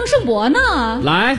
胜博呢？ 来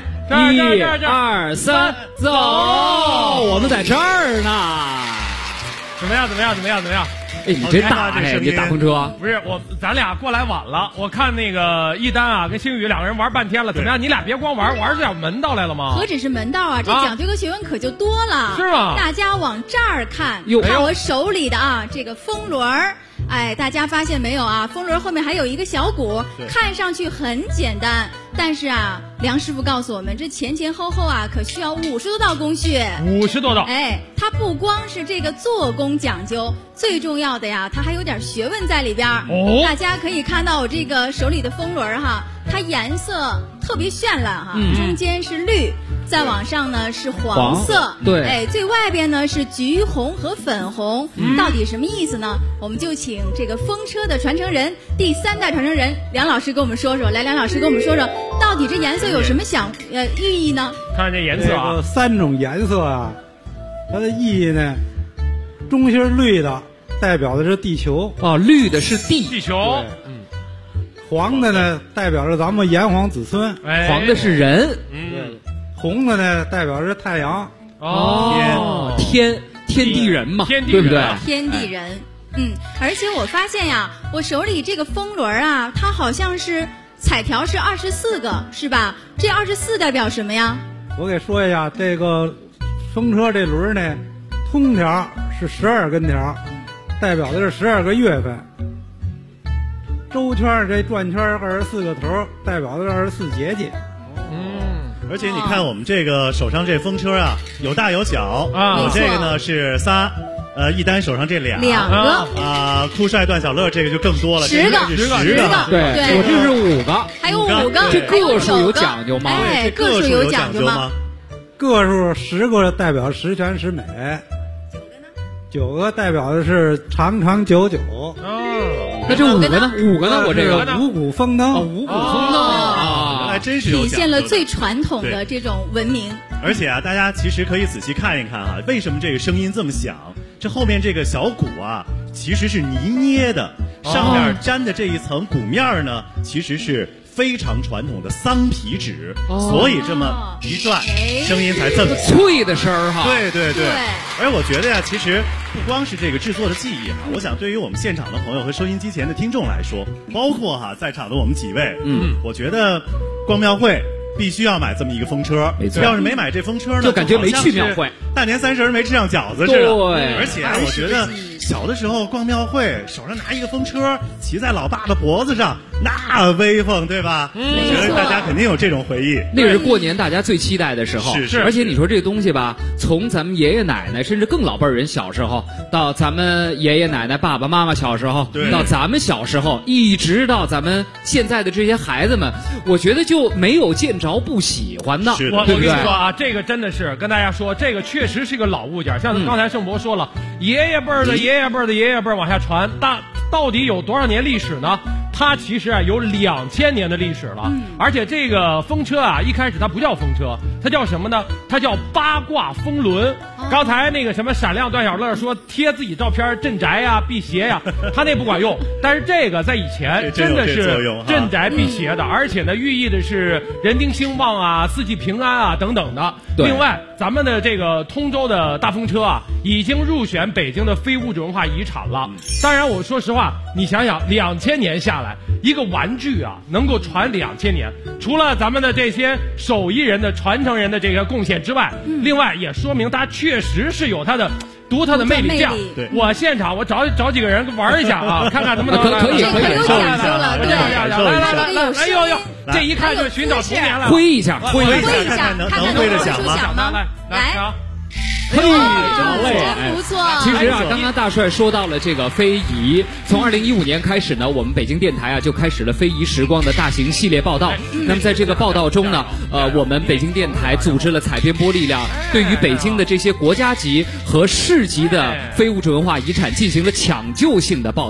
，1、2、3，走！我们在这儿呢。 怎么样？ 哎，你这大哎，你这大风车不是咱俩过来晚了。我看那个一丹啊跟星宇两个人玩半天了，怎么样？你俩别光玩出点门道来了吗？ 何止是门道啊，这讲究和学问可就多了， 是吗？ 大家往这儿看，看我手里的啊，这个风轮儿。哎，大家发现没有啊？风轮后面还有一个小鼓，看上去很简单，但是啊，梁师傅告诉我们，这前后啊，可需要50多道工序。 50多道。 哎，它不光是这个做工讲究，最重要的呀，它还有点学问在里边。哦，大家可以看到我这个手里的风轮哈，它颜色特别绚烂哈，中间是绿。再往上呢是黄色， 对， 哎，最外边呢是橘红和粉红，到底什么意思呢？我们就请这个风车的传承人，第3代传承人梁老师跟我们说说。来，梁老师跟我们说说，到底这颜色有什么寓意呢？ 看这颜色啊， 这3种颜色啊，它的意义呢，中心绿的代表的是地球， 绿的是地球， 黄的呢代表着咱们炎黄子孙， 黄的是人， 红的呢代表着太阳， 天地人嘛，对不对？ 天地人，而且我发现呀，我手里这个风轮啊，它好像是彩条是24个，是吧？这24代表什么呀？ 我给说一下，这个风车这轮呢，通条是12根条，代表的是12个月份。周圈这转圈24个头，代表的是24节气。 而且你看我们这个手上这风车啊，有大有小啊。我这个呢是仨，一丹手上这两个啊，酷帅段小乐这个就更多了 ，10个， 对，我这是5个， 还有5个， 这个数有讲究吗？ 哎，个数有讲究吗？ 个数10个代表十全十美，9个代表的是长长久久。 那这5个呢？5个呢？我这个五谷丰登， 五谷丰登啊，还真是有体现了最传统的这种文明。 而且啊，大家其实可以仔细看一看啊，为什么这个声音这么响？这后面这个小鼓啊，其实是泥捏的，上面粘的这一层鼓面呢，其实是非常传统的桑皮纸，所以这么一转，声音才这么脆的声儿哈。 对。而我觉得呀，其实不光是这个制作的技艺哈，我想对于我们现场的朋友和收音机前的听众来说，包括在场的我们几位，我觉得光庙会必须要买这么一个风车， 没错。 要是没买这风车呢， 就感觉没去庙会， 大年30没吃上饺子似的。 对， 而且我觉得小的时候逛庙会，手上拿一个风车，骑在老爸的脖子上，那威风，对吧？我觉得大家肯定有这种回忆。 那是过年大家最期待的时候。 是。 而且你说这东西吧，从咱们爷爷奶奶甚至更老辈人小时候，到咱们爷爷奶奶、爸爸妈妈小时候，到咱们小时候，一直到咱们现在的这些孩子们，我觉得就没有见着不喜欢的。 我跟你说啊，这个真的是跟大家说，这个确实是一个老物件。像刚才盛博说了，爷爷辈儿的爷爷辈儿的爷爷辈儿往下传，到底有多少年历史呢？它其实啊有2000年的历史了，而且这个风车啊一开始它不叫风车，它叫什么呢？它叫八卦风轮。刚才那个什么闪亮段小乐说贴自己照片镇宅呀、辟邪呀，他那不管用，但是这个在以前真的是镇宅辟邪的，而且呢寓意的是人丁兴旺啊、四季平安啊等等的。另外，咱们的这个通州的大风车啊，已经入选北京的非物质文化遗产了。当然，我说实话，你想想，2000年下来，一个玩具啊能够传2000年，除了咱们的这些手艺人的传承人的这个贡献之外，另外也说明它确实是有它的独特的魅力。这样，我现场我找几个人玩一下啊，看看能不能可以很有讲究了，对， 来，哎呦，这一看就是寻找童年了， 挥一下， 看看能挥得响吗？ 来。 嘿， 真不错。 其实啊，刚刚大帅说到了这个非遗，从2015年开始呢，我们北京电台啊就开始了非遗时光的大型系列报道。那么在这个报道中呢，我们北京电台组织了采编播力量，对于北京的这些国家级和市级的非物质文化遗产进行了抢救性的报道。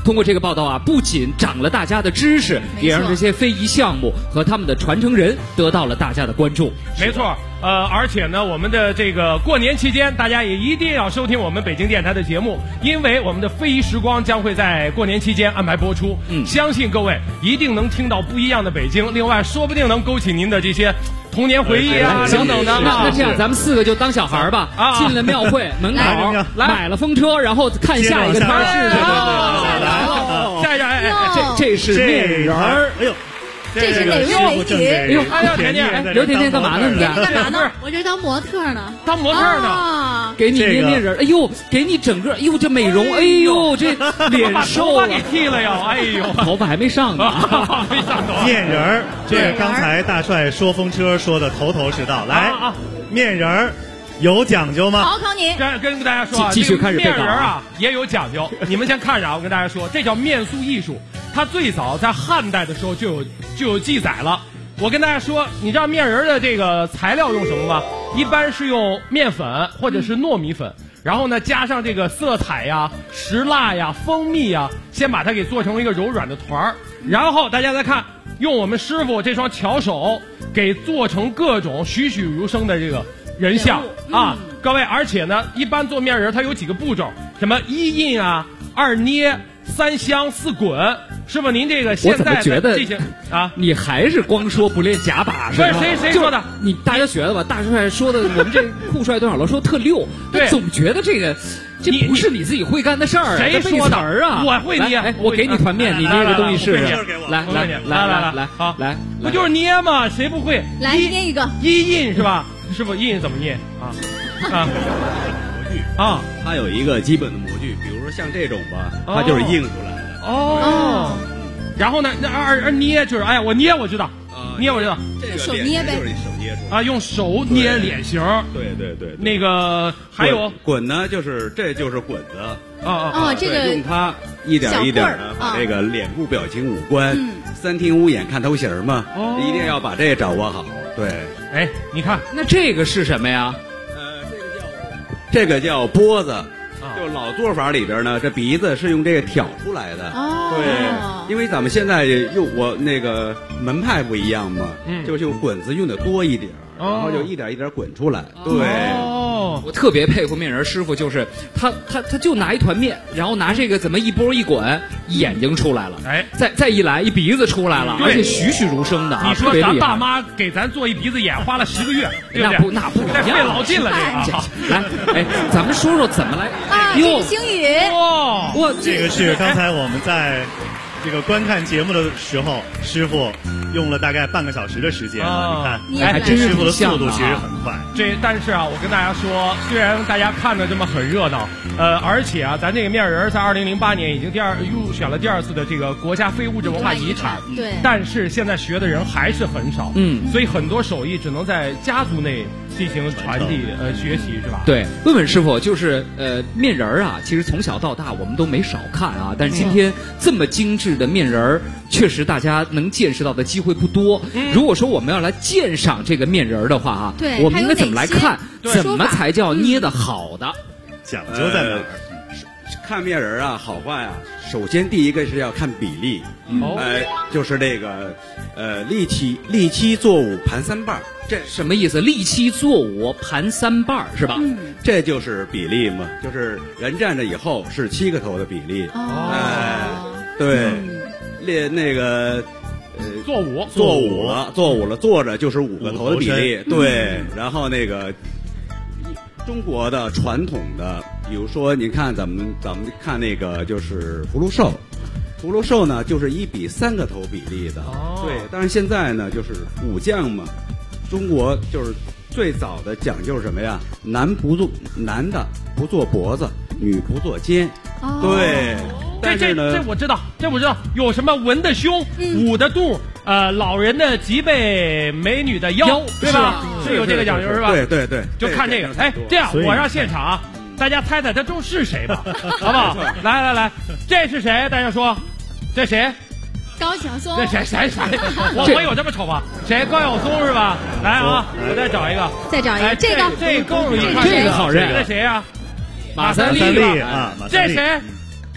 通过这个报道啊，不仅长了大家的知识，也让这些非遗项目和他们的传承人得到了大家的关注。 没错，而且呢，我们的这个过年期间，大家也一定要收听我们北京电台的节目，因为我们的非遗时光将会在过年期间安排播出。相信各位一定能听到不一样的北京，另外说不定能勾起您的这些童年回忆啊等等的。 那这样，咱们4个就当小孩吧，进了庙会门口，买了风车，然后看下一个摊是什么。 来了，下一个， 这是面人儿， 哎呦。 这是哪位美女？ 哎呦， 甜甜， 刘甜甜干嘛呢？你干嘛呢？ 我这当模特呢。 当模特呢？ 给你捏捏人，哎呦，给你整个，哎呦，这美容，哎呦，这脸瘦把头发给剃了呀，哎呦， 头发还没上呢， 没上头。 面人儿，这是刚才大帅说风车说的头头是道。来，面人儿有讲究吗？ 考你， 跟大家说啊， 继续开始面人啊也有讲究。你们先看着啊，我跟大家说，这叫面塑艺术。它最早在汉代的时候就有记载了。我跟大家说，你知道面人的这个材料用什么吗？一般是用面粉或者是糯米粉，然后呢加上这个色彩呀、石蜡呀、蜂蜜呀，先把它给做成一个柔软的团儿。然后大家再看，用我们师傅这双巧手给做成各种栩栩如生的这个人像啊，各位，而且呢，一般做面人它有几个步骤，什么1印啊、2捏、3香、4滚。师傅，您这个现在觉得这些啊， 你还是光说不练假把式？ 谁说的？ 你大家觉得吧？大帅说的，我们这酷帅段小楼说特溜， 对， 总觉得这不是你自己会干的事儿。 谁说的啊？ 我会捏， 哎，我给你团面，你捏个东西试试。来， 好，不就是捏吗？谁不会？ 来捏一个 1印是吧？师傅，1印怎么捏啊？ 模具啊，它有一个基本的模具，比如说像这种吧，它就是印出来的。 哦，然后呢？那2捏就是，哎呀，我捏我知道，捏我知道， 这个手捏呗， 就是手捏出来啊，用手捏脸型。 对， 那个还有滚呢，这就是滚子。 这个用它一点一点的把这个脸部表情五官3听5眼看头型嘛，一定要把这掌握好。对， 哎，你看， 那这个是什么呀？ 这个叫拨子。就老做法里边呢，这鼻子是用这个挑出来的。对，因为咱们现在我那个门派不一样嘛，就用滚子用的多一点，然后就一点一点滚出来。对， 我特别佩服面人师傅，就是他就拿一团面，然后拿这个怎么一波一滚，眼睛出来了，哎，再一来一鼻子出来了，而且栩栩如生的啊！ 你说咱爸妈给咱做一鼻子眼花了10个月，对不对？ 那不一样， 费老劲了这个。 来，哎，咱们说说怎么来。 这个星宇， 哇， 这个是刚才我们在这个观看节目的时候，师傅用了大概半个小时的时间你看，师傅的速度其实很快。 但是啊，我跟大家说，虽然大家看着这么很热闹，而且啊，咱这个面人在2008年已经入选了第2次的这个国家非物质文化遗产。 对。但是现在学的人还是很少，所以很多手艺只能在家族内进行传递学习，是吧？ 对，问问师傅，就是面人啊，其实从小到大我们都没少看啊，但是今天这么精致的面人确实大家能见识到的机会不多。如果说我们要来鉴赏这个面人的话啊， 对， 我们应该怎么来看？怎么才叫捏得好的？ 讲究在哪儿？ 看面人啊，好坏啊，首先第一个是要看比例，就是这个立七坐5盘3瓣， 这什么意思？立七坐5盘3瓣是吧？ 这就是比例嘛，就是人站着以后是7个头的比例。对，那个坐5 了，坐着就是5个头的比例。对，然后那个中国的传统的，比如说您看咱们看那个就是福禄寿。福禄寿呢，就是1比3个头比例的。对，但是现在呢，就是武将嘛，中国就是最早的讲究是什么呀？男的不做脖子，女不做肩。对，但是呢， 这我知道，有什么文的胸，武的肚，老人的脊背，美女的腰，对吧？是有这个讲究是吧？ 对， 就看这个。哎，这样我让现场大家猜猜这都是谁吧，好不好？来，这是谁？大家说，这谁？ 高晓松。 这谁？我有这么丑吗？谁？高晓松是吧？来啊，我再找一个。这更容易看。 这个好认。 这谁呀？ 马三立啊， 这谁？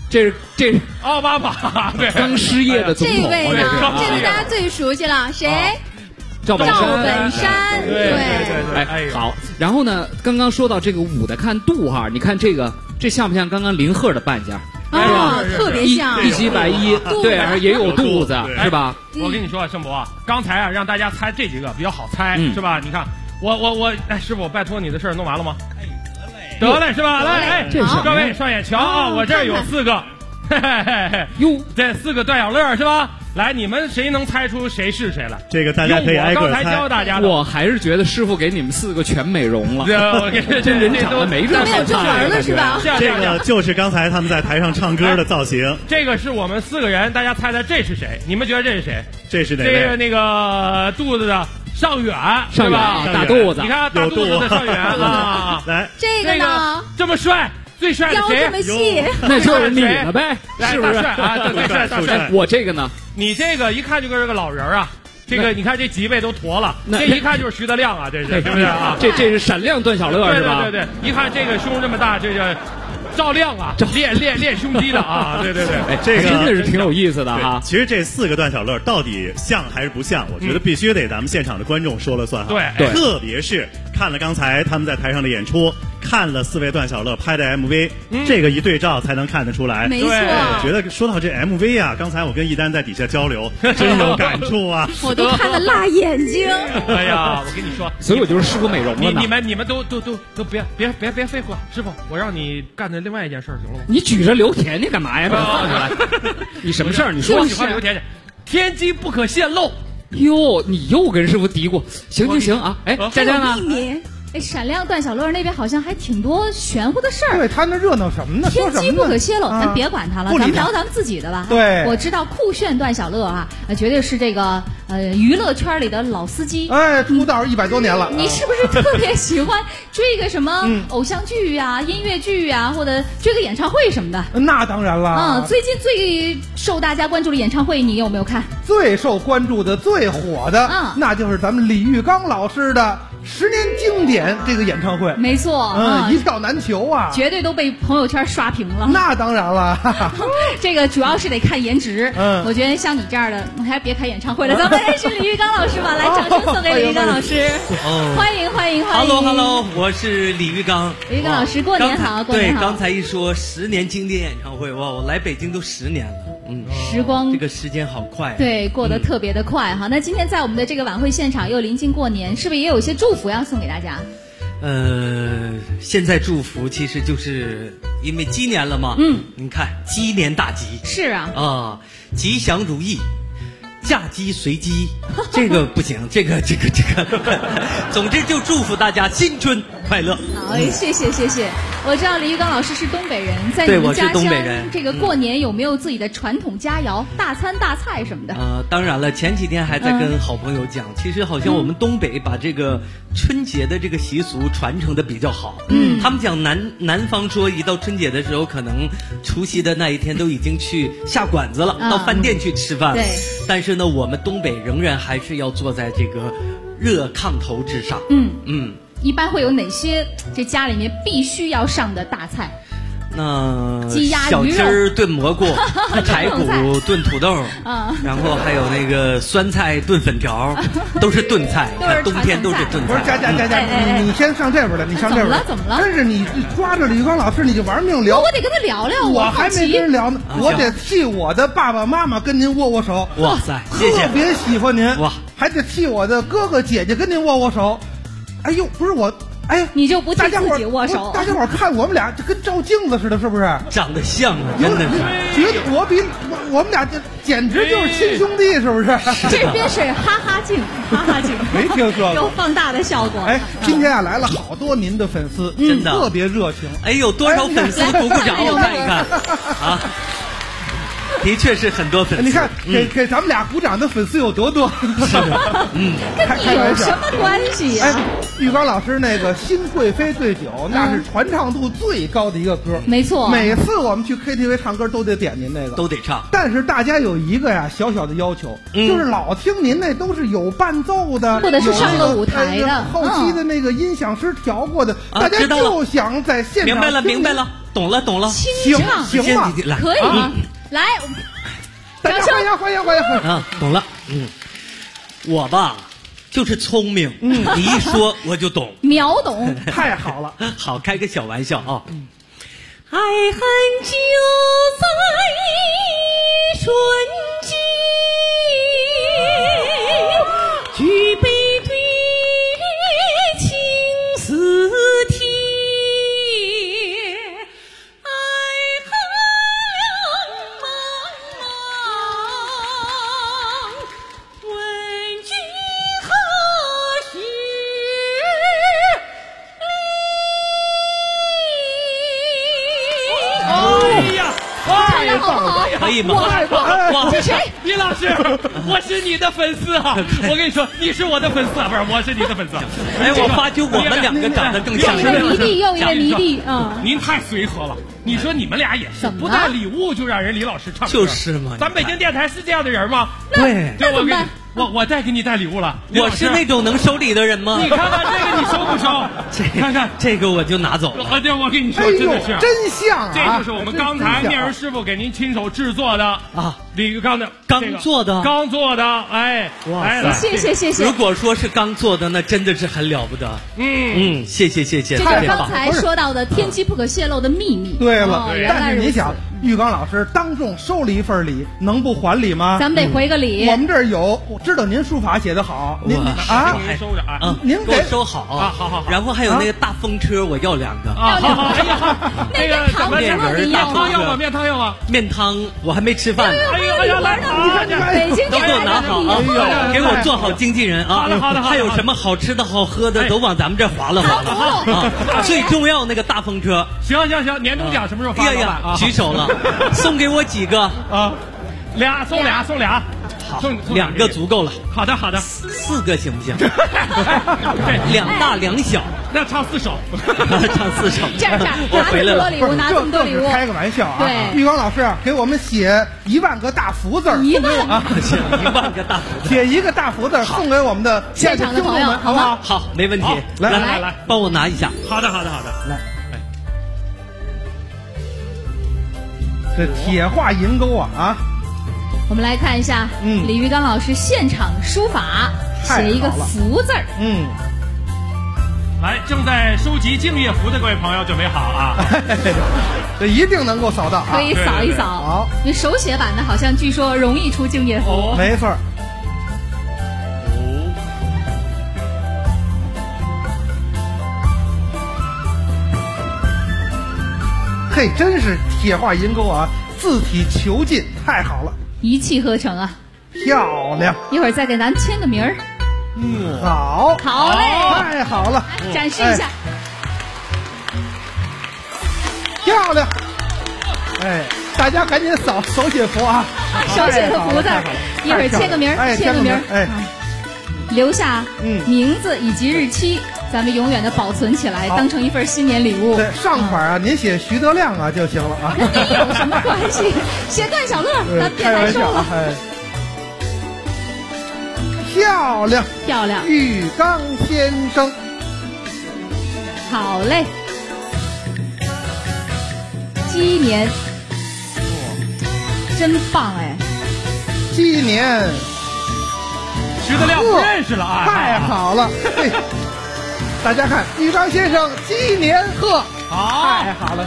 这奥巴马，对， 刚失业的总统。 这位呢，这位大家最熟悉了，谁？ 赵本山， 对。 哎，好。然后呢，刚刚说到这个舞的看度哈，你看这像不像刚刚林鹤的扮相？ 啊，特别像一袭白衣，对，也有肚子，是吧？ 我跟你说啊，盛博啊，刚才啊让大家猜这几个比较好猜，是吧？你看我哎，师傅拜托你的事儿弄完了吗？得嘞，是吧？来，各位双眼瞧啊，我这儿有4个，哟，这4个段小乐是吧？来，你们谁能猜出谁是谁来？ 这个大家可以挨个猜。 我刚才教大家的， 我还是觉得师傅给你们4个全美容了。 我给这人长得没这么有正门了是吧？ 这个就是刚才他们在台上唱歌的造型。 这个是我们4个人，大家猜猜这是谁？你们觉得这是谁？ 这是哪位？ 这个那个肚子的尚远，是吧？ 大肚子， 你看大肚子的尚远啊！ 来， 这个呢？ 这么帅。最帅的谁？ 腰这么细， 那就是你了呗，是不是？ 啊，对，大帅。 我这个呢？ 你这个一看就跟是个老人啊，这个你看这脊背都驼了，这一看就是徐德亮啊，这是不是啊？ 这是闪亮段小乐是吧？ 对，一看这个胸这么大，这个赵亮啊，练胸肌的啊，对， 哎，这个真的是挺有意思的哈。 其实这4个段小乐到底像还是不像？我觉得必须得咱们现场的观众说了算哈。 对， 特别是看了刚才他们在台上的演出，看了4位段小乐拍的 MV，这个一对照才能看得出来。 没错， 我觉得说到这 MV 啊，刚才我跟一丹在底下交流，真有感触啊， 我都看得辣眼睛。 哎呀，我跟你说， 所以我就是师傅美容了呢。 你们都别废话，师傅，我让你干的另外一件事行了吗？ 你举着刘甜甜干嘛呀？你什么事儿？你说。 我喜欢刘甜甜，天机不可泄露。 哟，你又跟师傅嘀咕，行啊！哎，佳佳呢？ 哎，闪亮段小乐那边好像还挺多玄乎的事儿。 对他那热闹什么呢？ 天机不可泄露，咱别管他了，咱们聊咱们自己的吧。 对， 我知道酷炫段小乐啊，绝对是这个娱乐圈里的老司机。 哎，出道100多年了。 你是不是特别喜欢追个什么偶像剧呀、音乐剧呀，或者追个演唱会什么的？ 那当然了。 最近最受大家关注的演唱会，你有没有看？ 最受关注的、最火的，那就是咱们李玉刚老师的10年经典这个演唱会。 没错， 一票难求啊， 绝对都被朋友圈刷屏了。 那当然了， 这个主要是得看颜值。我觉得像你这样的，还是别开演唱会了。咱们认识李玉刚老师吧，来，掌声送给李玉刚老师。欢迎。 Hello， 我是李玉刚。 李玉刚老师，过年好，过年好。 对，刚才一说10年经典演唱会，哇，我来北京都10年了。 时光这个时间好快， 对，过得特别的快哈。那今天在我们的这个晚会现场，又临近过年，是不是也有一些祝福要送给大家？ 现在祝福其实就是因为鸡年了嘛，你看鸡年大吉， 是啊， 吉祥如意。嫁鸡随鸡，这个不行，这个，总之就祝福大家新春快乐。 好，谢谢。我知道李玉刚老师是东北人，在你们家乡这个过年有没有自己的传统佳肴、大餐大菜什么的？ 当然了，前几天还在跟好朋友讲，其实好像我们东北把这个春节的这个习俗传承的比较好。他们讲南方说一到春节的时候，可能除夕的那一天都已经去下馆子了，到饭店去吃饭了。对，但是呢，我们东北仍然还是要坐在这个热炕头之上。 一般会有哪些这家里面必须要上的大菜？ 那鸡鸭鱼肉、 小鸡儿炖蘑菇、排骨炖土豆，然后还有那个酸菜炖粉条，都是炖菜。看冬天都是炖菜。 不是佳，你先上这边来，你上这边来。 怎么了？ 真是你抓着李玉刚老师，你就玩命聊。 我得跟他聊聊。 我还没跟人聊呢，我得替我的爸爸妈妈跟您握握手。 哇塞，谢谢， 特别喜欢您。 哇， 还得替我的哥哥姐姐跟您握握手。哎呦，不是我。哎， 你就不替自己握手？ 大家伙看我们俩就跟照镜子似的，是不是？ 长得像啊，真的是。 觉得我们俩这简直就是亲兄弟，是不是？ 这边是哈哈镜， 没听说过， 有放大的效果。 哎，今天来了好多您的粉丝， 真的特别热情。 哎，有多少粉丝？鼓掌，我看一看啊。的确是很多粉丝， 你看给咱们俩鼓掌的粉丝有多多？ 是的， 跟你有什么关系呀？ 哎，玉刚老师那个《新贵妃对酒》，那是传唱度最高的一个歌， 没错。 每次我们去 KTV 唱歌都得点您那个， 都得唱。 但是大家有一个呀小小的要求，就是老听您那都是有伴奏的， 或者是上了舞台的， 后期的那个音响师调过的，大家就想在现场。 明白了。 懂了。 清唱行吗？ 可以吗？来， 大家欢迎啊，懂了。我吧就是聪明，你一说我就懂， 秒懂， 太好了。 好，开个小玩笑啊。 爱恨就在瞬间，举杯对月情似铁，爱恨茫茫，问君何时好不好？ 可以吗？ 哇，这谁？ 李老师，我是你的粉丝啊！我跟你说，你是我的粉丝啊，不是，我是你的粉丝。 哎，我发觉我们两个长得更像。 一个迷弟又一个迷弟啊！ 您太随和了。你说你们俩也是不带礼物就让人李老师唱歌， 就是嘛。 咱北京电台是这样的人吗？ 对， 那怎么办？ 我再给你带礼物了。 我是那种能收礼的人吗？ 你看看这个，你收不收？看看这个我就拿走了。 对，我跟你说，真的是真像啊！ 这就是我们刚才面人师傅给您亲手制作的啊，李玉刚的刚做的， 哎， 哇， 谢谢。 如果说是刚做的，那真的是很了不得。谢谢。 这就是刚才说到的天机不可泄露的秘密。 对了，但是你想，玉刚老师当众收了一份礼，能不还礼吗？ 咱们得回个礼。 我们这儿有，我知道您书法写得好，您您收着啊， 您给我收好啊，好。 然后还有那个大风车，我要2个啊，好。哎呀， 那个糖面人大汤要吗？面汤要吗？ 面汤我还没吃饭呢。 哎呀，来， 北京都给我拿好啊，给我做好经纪人啊。 好的。 还有什么好吃的好喝的，都往咱们这划拉啊。最重要那个大风车。 行，年终奖什么时候发？ 举手了，送给我几个啊？送俩。 好，2个足够了。 好的 ，4个行不行？2大2小， 那唱4首， 唱4首。 这样， 我回来了。 拿这么多礼物， 开个玩笑啊！ 对， 玉刚老师给我们写1万个大福字 ，1万啊，1万个大福字， 写1个大福字送给我们的现场的朋友， 好不好？ 好，没问题。 来， 帮我拿一下。 好的， 来。这铁画银钩啊！ 我们来看一下，李玉刚老师现场书法，写一个福字儿。 来，正在收集敬业福的各位朋友准备好啊！ 这一定能够扫到， 可以扫一扫。 好， 因为手写版的好像据说容易出敬业福。 没错。嘿，真是铁画银钩啊，字体遒劲，太好了， 一气呵成啊， 漂亮！ 一会儿再给咱签个名儿。 好嘞， 太好了， 展示一下， 漂亮！哎，大家赶紧扫手写符啊， 手写的福字，一会儿签个名儿，签个名儿， 哎， 留下名字以及日期。咱们永远的保存起来，当成一份新年礼物。 对，上款啊，您写徐德亮啊就行了啊。 跟你有什么关系？写段小乐，咱别难受了。 漂亮，玉刚先生。 好嘞。鸡年，真棒哎！ 鸡年， 徐德亮不认识了啊！ 太好了。大家看，玉刚先生鸡年贺！ 好， 太好了。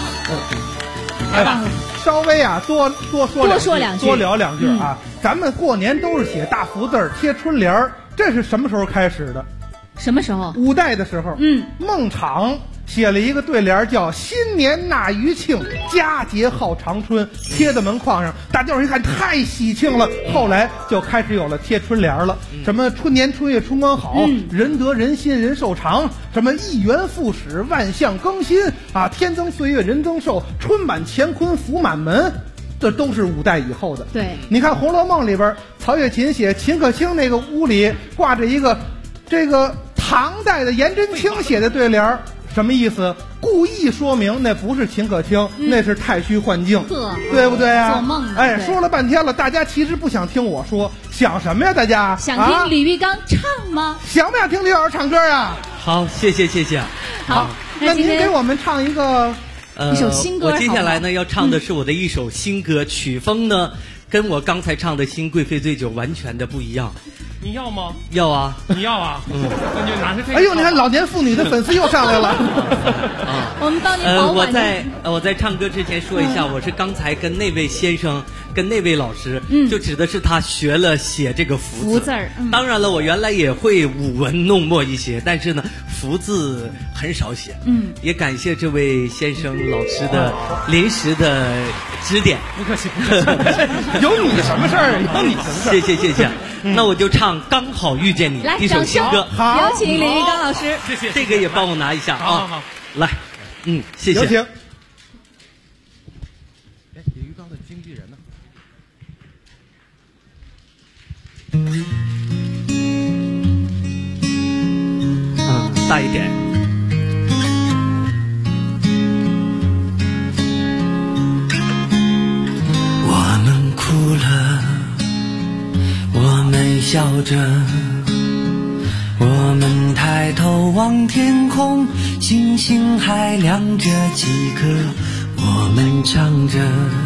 稍微啊，多说两句，多聊两句啊。咱们过年都是写大福字贴春联儿，这是什么时候开始的？ 什么时候？ 五代的时候。孟昶写了一个对联叫“新年纳余庆，佳节号长春”，贴在门框上，大家伙一看太喜庆了。后来就开始有了贴春联了，什么春年春月春光好，人得人心人寿长，什么一元复始万象更新啊，天增岁月人增寿，春满乾坤福满门。这都是五代以后的。 对， 你看《红楼梦》里边，曹雪芹写秦可卿那个屋里挂着一个这个唐代的颜真卿写的对联，什么意思？故意说明那不是秦可卿，那是太虚幻境，对不对啊？ 做梦。 哎，说了半天了，大家其实不想听我说，想什么呀？大家想听李玉刚唱吗？ 想不想听李老师唱歌啊？ 好，谢谢。 好， 那您给我们唱一个。 一首新歌。 我接下来呢要唱的是我的一首新歌，曲风呢跟我刚才唱的《新贵妃醉酒》完全的不一样。 你要吗？ 要啊， 你要啊，那就拿着这个。 哎呦，你看老年妇女的粉丝又上来了。 我们帮您保管。 我在唱歌之前说一下，我是刚才跟那位先生、跟那位老师，就指的是他学了写这个福字儿。当然了，我原来也会舞文弄墨一些，但是呢，福字很少写。也感谢这位先生老师的临时的指点。 不客气， 有你什么事儿？有你什么事儿？ 谢谢。那我就唱《刚好遇见你》一首新歌。 好，有请李玉刚老师。 谢谢。 这个也帮我拿一下啊。 好。 来，谢谢。 有请。 哎，李玉刚的经纪人呢？ 大一点。我们哭了，我们笑着，我们抬头望天空，星星还亮着几颗，我们唱着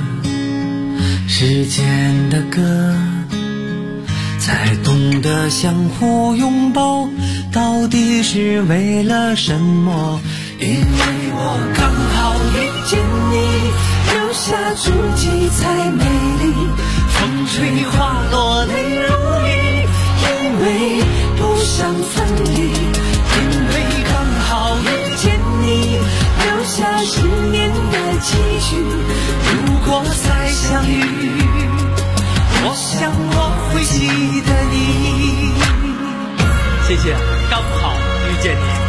时间的歌，才懂得相互拥抱到底是为了什么。因为我刚好遇见你，留下足迹才美丽，风吹花落泪如雨，因为不想分离，因为刚好遇见你，留下10年的期许，如果再相遇，我想我会记得你。谢谢，刚好遇见你。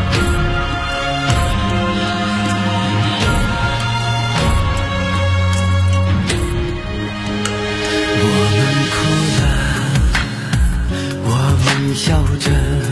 笑着，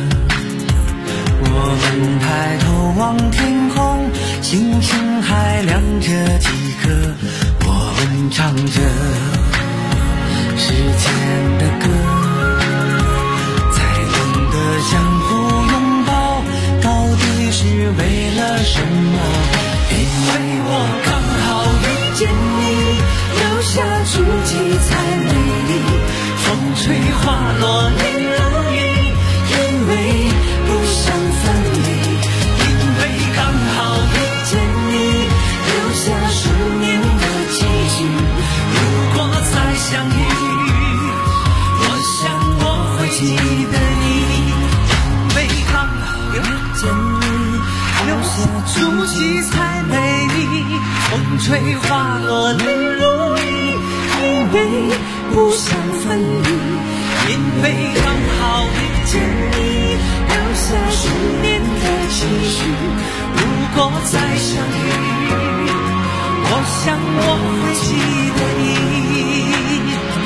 我们抬头望天空，星星还亮着几颗，我们唱着时间的歌，才懂得相互拥抱到底是为了什么。因为我刚好遇见你，留下足迹才美丽，风吹花落泪如雨，因为不想分离，因为刚好遇见你，留下10年的期许，如果再相遇，我想我会记得你，因为刚好遇见你，留下足迹才美丽，风吹花落泪如雨，因为不想分离，因为刚好遇见你，留下10年的期许，如果再相遇，我想我会记得你，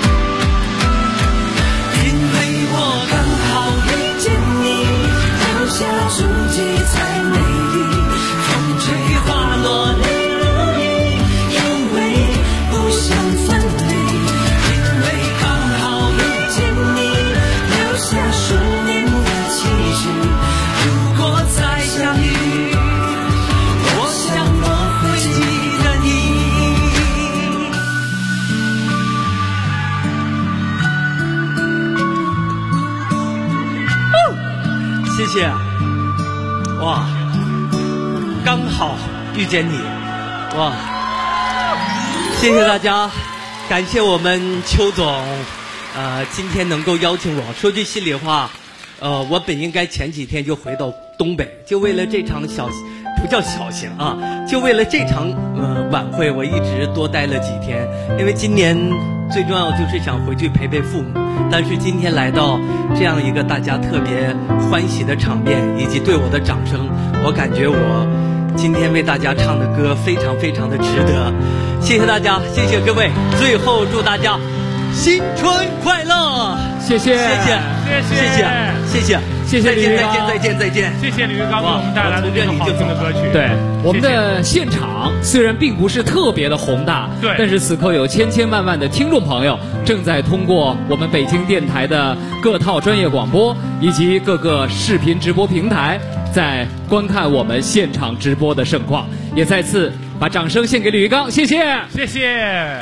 因为我刚好遇见你，留下足迹才美丽，风吹花落泪如雨，因为不想分离，因为刚好遇见你，留下10年的期许，如果再相遇，我想我会记得你。谢谢。哇，刚好遇见你，哇！谢谢大家，感谢我们邱总，今天能够邀请我。说句心里话，我本应该前几天就回到东北，就为了这场不叫小型啊，就为了这场晚会，我一直多待了几天。因为今年最重要就是想回去陪陪父母，但是今天来到这样一个大家特别欢喜的场面，以及对我的掌声，我感觉我今天为大家唱的歌非常非常的值得。谢谢大家，谢谢各位，最后祝大家新春快乐！ 谢谢， 谢谢李玉刚，再见。 谢谢李玉刚给我们带来的这个好听的歌曲。 对，我们的现场虽然并不是特别的宏大， 对， 但是此刻有千千万万的听众朋友正在通过我们北京电台的各套专业广播以及各个视频直播平台，在观看我们现场直播的盛况。也再次把掌声献给李玉刚，谢谢， 谢谢。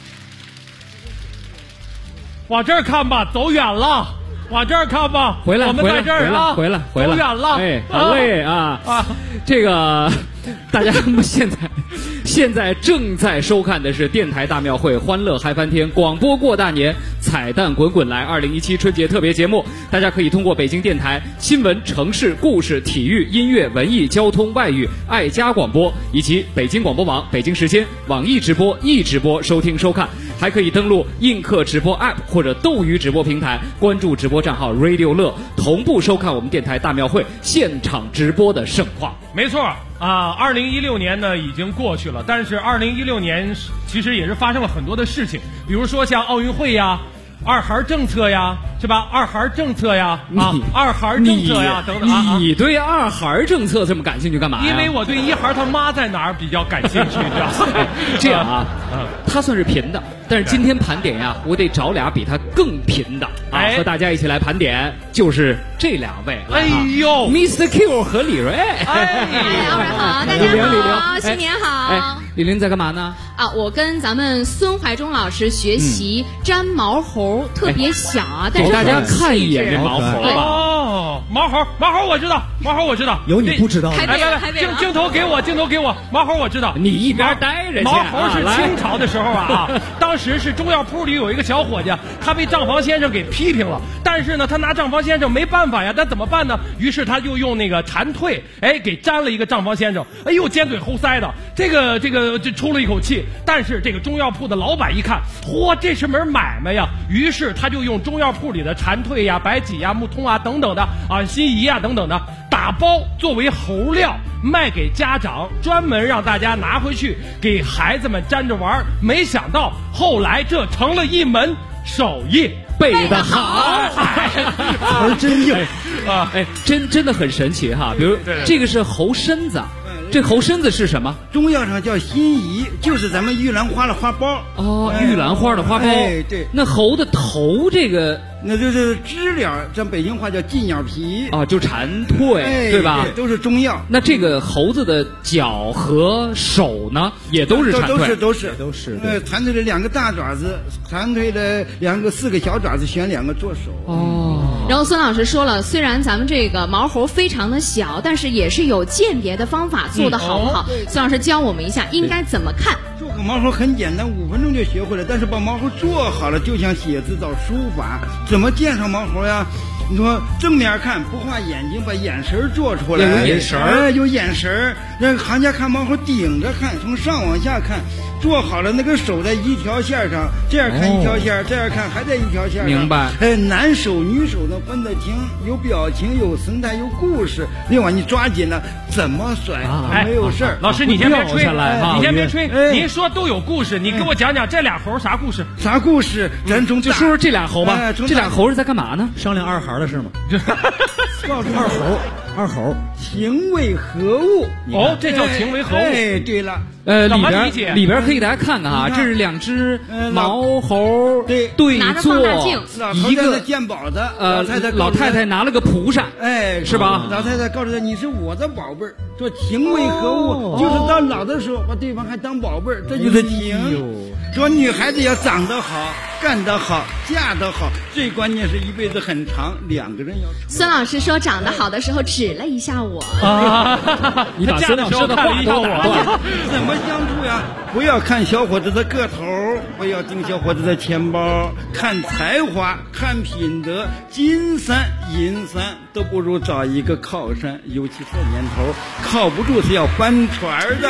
往这儿看吧，走远了。往这儿看吧， 回来， 我们在这儿啊， 回来， 走远了。 哎，好嘞啊！这个大家现在正在收看的是电台大庙会欢乐嗨翻天广播过大年彩蛋滚滚来2017春节特别节目，大家可以通过北京电台新闻、城市故事、体育、音乐、文艺、交通、外语、爱家广播以及北京广播网、北京时间、网易直播、易直播收听收看，还可以登录映客直播 App 或者斗鱼直播平台，关注直播账号 Radio 乐，同步收看我们电台大庙会现场直播的盛况。 没错啊，2016年呢已经过去了，但是2016年其实也是发生了很多的事情，比如说像奥运会呀、二孩政策呀，是吧？二孩政策呀，二孩政策呀，等等啊。 你对二孩政策这么感兴趣干嘛呀？ 因为我对一孩他妈在哪儿比较感兴趣，知道吗？ 这样啊，他算是贫的，但是今天盘点呀，我得找俩比他更贫的啊，和大家一起来盘点，就是这两位。 哎呦 ，Mr. Q 和李瑞。 哎，二位好，大家好，新年好。 哎，李玲在干嘛呢？ 啊，我跟咱们孙怀忠老师学习粘毛猴，特别小啊，但是给大家看一眼这毛猴吧。 哦，毛猴我知道，毛猴我知道， 有你不知道的。 来，镜头给我，毛猴我知道。 你一边待着去。 毛猴是清朝的时候啊，当时是中药铺里有一个小伙计，他被账房先生给批评了，但是呢，他拿账房先生没办法呀，但怎么办呢？于是他就用那个蝉蜕，给粘了一个账房先生，哎呦，尖嘴猴腮的，这个就出了一口气。但是这个中药铺的老板一看，嚯，这是门买卖呀，于是他就用中药铺里的蝉蜕呀、白芨呀、木通啊等等的啊、辛夷啊等等的打包作为猴料卖给家长，专门让大家拿回去给孩子们沾着玩。没想到后来这成了一门手艺， 背得好， 词真硬啊！哎，真的很神奇哈。比如这个是猴身子。这猴身子是什么？ 中药上叫辛夷，就是咱们玉兰花的花苞。 哦，玉兰花的花苞。 哎，对。 那猴的头这个， 那就是知了，咱北京话叫寄鸟皮。 啊，就蝉蜕，对吧？ 对，都是中药。 那这个猴子的脚和手呢，也都是蝉蜕。 都是。蝉蜕的两个大爪子，蝉蜕的4个小爪子，选2个做手。 哦。 然后孙老师说了，虽然咱们这个毛猴非常的小，但是也是有鉴别的方法，做的好不好？孙老师教我们一下，应该怎么看？ 做个毛猴很简单，5分钟就学会了。但是把毛猴做好了，就像写字找书法，怎么鉴赏毛猴呀？你说正面看不画眼睛，把眼神做出来， 有眼神有眼神。让行家看毛猴顶着看，从上往下看，做好了那个手在一条线上，这样看一条线，这样看还在一条线上。 明白。 男手女手能分得清，有表情，有神态，有故事。另外你抓紧了，怎么甩没有事儿。 老师你先别吹，你先别吹，您说都有故事，你给我讲讲这俩猴啥故事？ 啥故事？咱从就说说这俩猴吧。这俩猴是在干嘛呢？ 商量二孩的事吗？ 告诉二猴情为何物？ 哦，这叫情为何物？ 哎，对了， 里边可以大家看看啊，这是2只毛猴对坐， 一个鉴宝的， 老太太拿了个蒲扇， 哎， 是吧？ 老太太告诉他你是我的宝贝儿，说情为何物？就是到老的时候把对方还当宝贝儿，这就是情。说女孩子要长得好，干得好，嫁得好，最关键是一辈子很长，2个人要。 孙老师说长得好的时候指了一下我， 你把孙老师的话都打断。 怎么相处呀？不要看小伙子的个头，不要盯小伙子的钱包，看才华，看品德，金山银山都不如找一个靠山，尤其这年头，靠不住是要翻船的。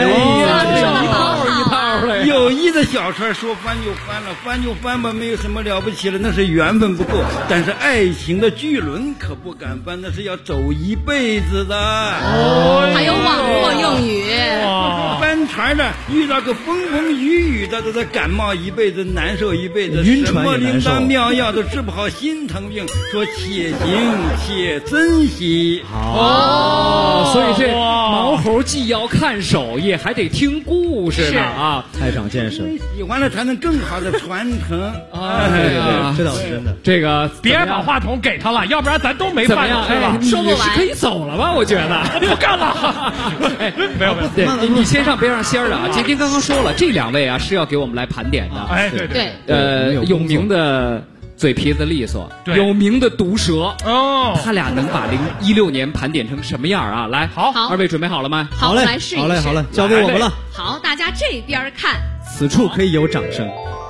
一套嘞。 友谊的小船说翻就翻了，翻就翻吧，没有什么了不起了，那是缘分不够。但是爱情的巨轮可不敢翻，那是要走一辈子的。 还有网络用语。 翻船的遇到个风风雨雨的，都在感冒一辈子，难受一辈子， 晕船什么灵丹妙药都治不好心疼病。说且行且珍惜。 所以这毛猴既要看手艺，还得听故事呢啊！ 太长见识， 喜欢了才能更好的传承。 这倒是真的。 这个别把话筒给他了，要不然咱都没饭吃了。 你是可以走了吧？我觉得不干了。没有， 对，你先上，别让仙儿的啊！今天刚刚说了，这两位啊是要给我们来盘点的。 哎，对， 有名的嘴皮子利索，有名的毒舌哦， 他俩能把2016年盘点成什么样啊？来， 好， 二位准备好了吗？ 好，来试一试。 好嘞，交给我们了。 好，大家这边看， 此处可以有掌声。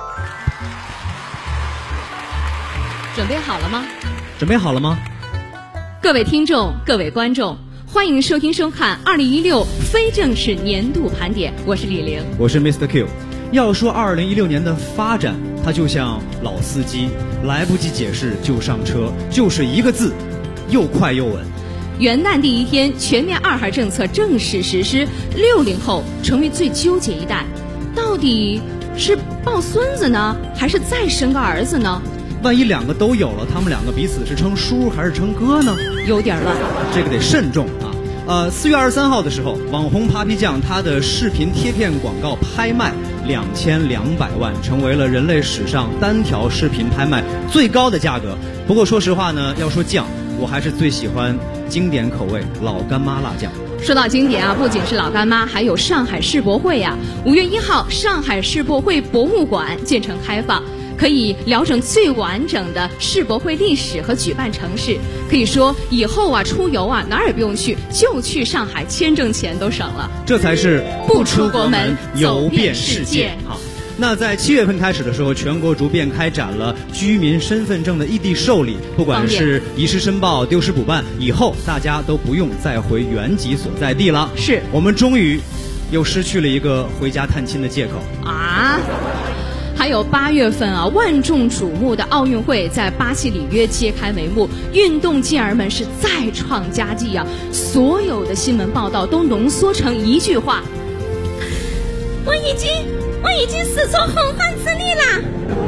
准备好了吗？ 准备好了吗？ 各位听众，各位观众，欢迎收听收看2016非正式年度盘点，我是李玲， 我是 Mr. Q。要说2016年的发展，它就像老司机，来不及解释就上车，就是一个字，又快又稳。 元旦第一天，全面2孩政策正式实施，60后成为最纠结一代，到底是抱孙子呢，还是再生个儿子呢？ 万一两个都有了，他们两个彼此是称叔还是称哥呢？ 有点乱， 这个得慎重啊。4月23号的时候，网红 Papi 酱他的视频贴片广告拍卖2200万，成为了人类史上单条视频拍卖最高的价格。不过说实话呢，要说酱，我还是最喜欢经典口味老干妈辣酱。 说到经典啊，不仅是老干妈，还有上海世博会呀。5月1号，上海世博会博物馆建成开放，可以聊整最完整的世博会历史和举办城市。可以说以后啊，出游啊哪儿也不用去，就去上海，签证钱都省了。 这才是不出国门游遍世界。好，那在7月份开始的时候，全国逐渐开展了居民身份证的异地受理，不管是遗失申报、丢失补办，以后大家都不用再回原籍所在地了。 是我们终于又失去了一个回家探亲的借口啊。还有8月份啊，万众瞩目的奥运会在巴西里约揭开帷幕，运动健儿们是再创佳绩啊！所有的新闻报道都浓缩成一句话：我已经死从洪荒之力啦！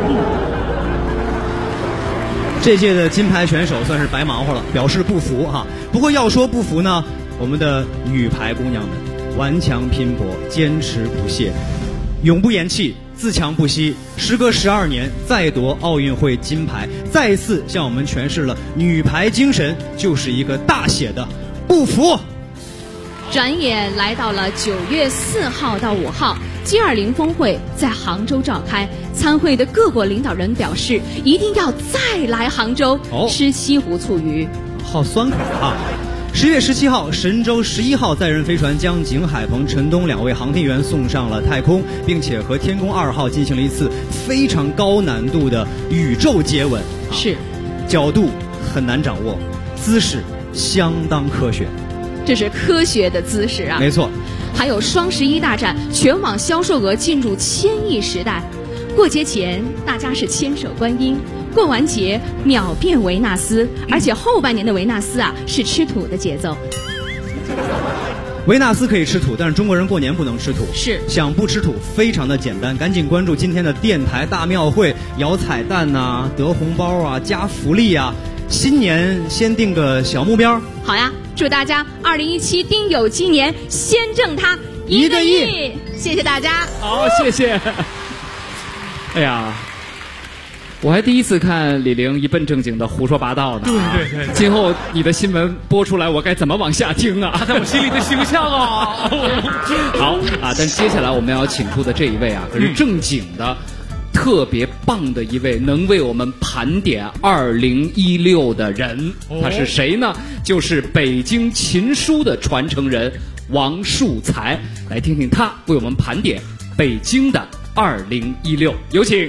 这届的金牌选手算是白忙活了，表示不服哈。不过要说不服呢，我们的女排姑娘们顽强拼搏，坚持不懈，永不言弃，自强不息，时隔12年再夺奥运会金牌，再一次向我们诠释了女排精神就是一个大写的不服。 转眼来到了9月4号到5号，G20峰会在杭州召开，参会的各国领导人表示一定要再来杭州吃西湖醋鱼， 好酸口啊。10月17号，神舟11号载人飞船将景海鹏、陈冬2位航天员送上了太空，并且和天宫2号进行了一次非常高难度的宇宙接吻。 是， 角度很难掌握，姿势相当科学。 这是科学的姿势啊！ 没错。 还有双11大战，全网销售额进入1000亿时代。过节前大家是千手观音，过完节秒变维纳斯，而且后半年的维纳斯啊是吃土的节奏。 维纳斯可以吃土，但是中国人过年不能吃土。 是， 想不吃土非常的简单，赶紧关注今天的电台大庙会，摇彩蛋呐、得红包啊，加福利啊。新年先定个小目标。 好呀，祝大家2017丁酉鸡年先挣他1个亿！谢谢大家。 好，谢谢。哎呀，我还第一次看李玲一本正经的胡说八道呢。 对， 今后你的新闻播出来，我该怎么往下听啊？ 他在我心里的形象啊。 好啊，但接下来我们要请出的这一位啊，可是正经的。特别棒的一位能为我们盘点2016的人，他是谁呢？就是北京琴书的传承人王树才，来听听他为我们盘点北京的2016。有请。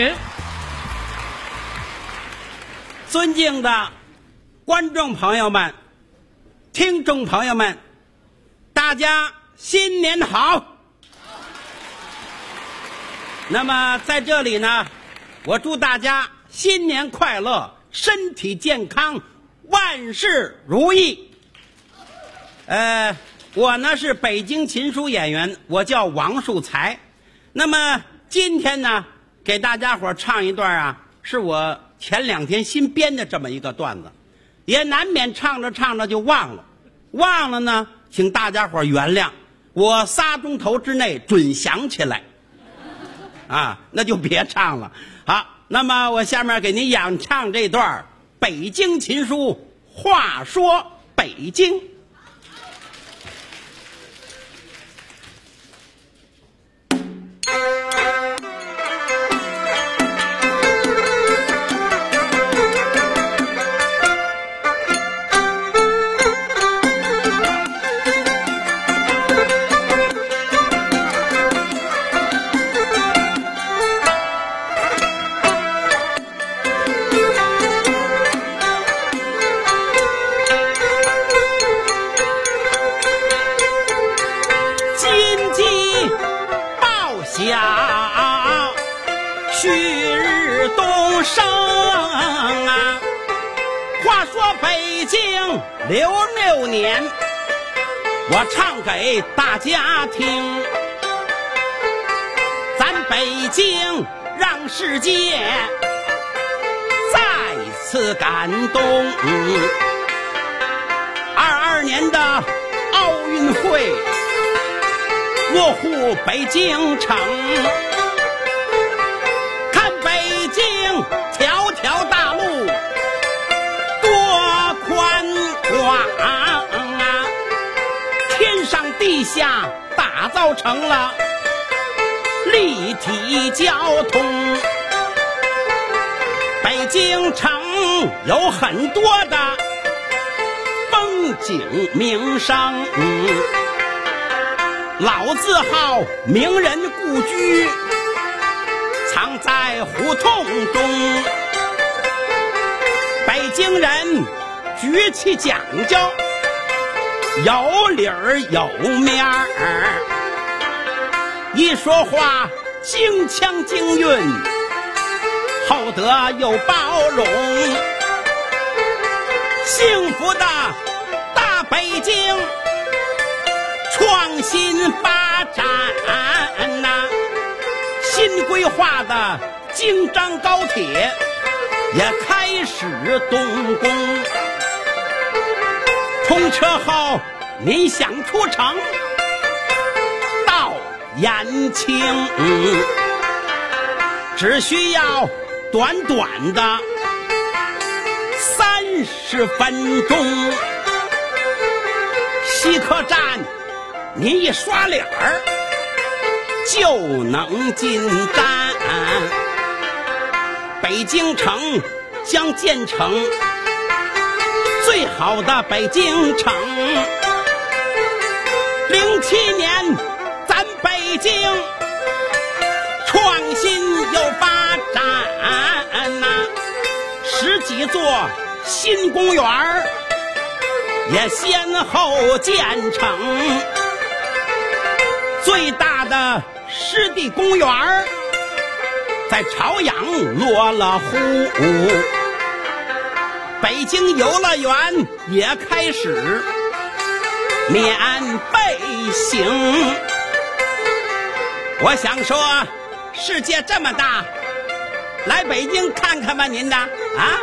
尊敬的观众朋友们、听众朋友们，大家新年好！那么在这里呢，我祝大家新年快乐，身体健康，万事如意。我呢是北京琴书演员，我叫王树才。那么今天呢，给大家伙唱一段啊，是我前2天新编的这么一个段子。 也难免唱着唱着就忘了。忘了呢，请大家伙原谅，我3钟头之内准想起来。啊，那就别唱了。好，那么我下面给您演唱这段北京琴书《话说北京》。66年，我唱给大家听，咱北京让世界再次感动。22年的奥运会落户北京城，看北京条条大路多宽广啊，天上地下打造成了立体交通。北京城有很多的风景名胜，老字号名人故居藏在胡同中。北京人举起讲究，有理儿有面儿，一说话京腔京韵，厚德又包容。幸福的大北京创新发展呐，新规划的京张高铁也开始动工。通车后您想出城到延庆，只需要短短的30分钟。西客站您一刷脸儿就能进站。北京城将建成最好的北京城。07年咱北京创新又发展呐，10几座新公园也先后建成。最大的湿地公园在朝阳落了户，北京游乐园也开始免费行。我想说，世界这么大，来北京看看吧您的啊！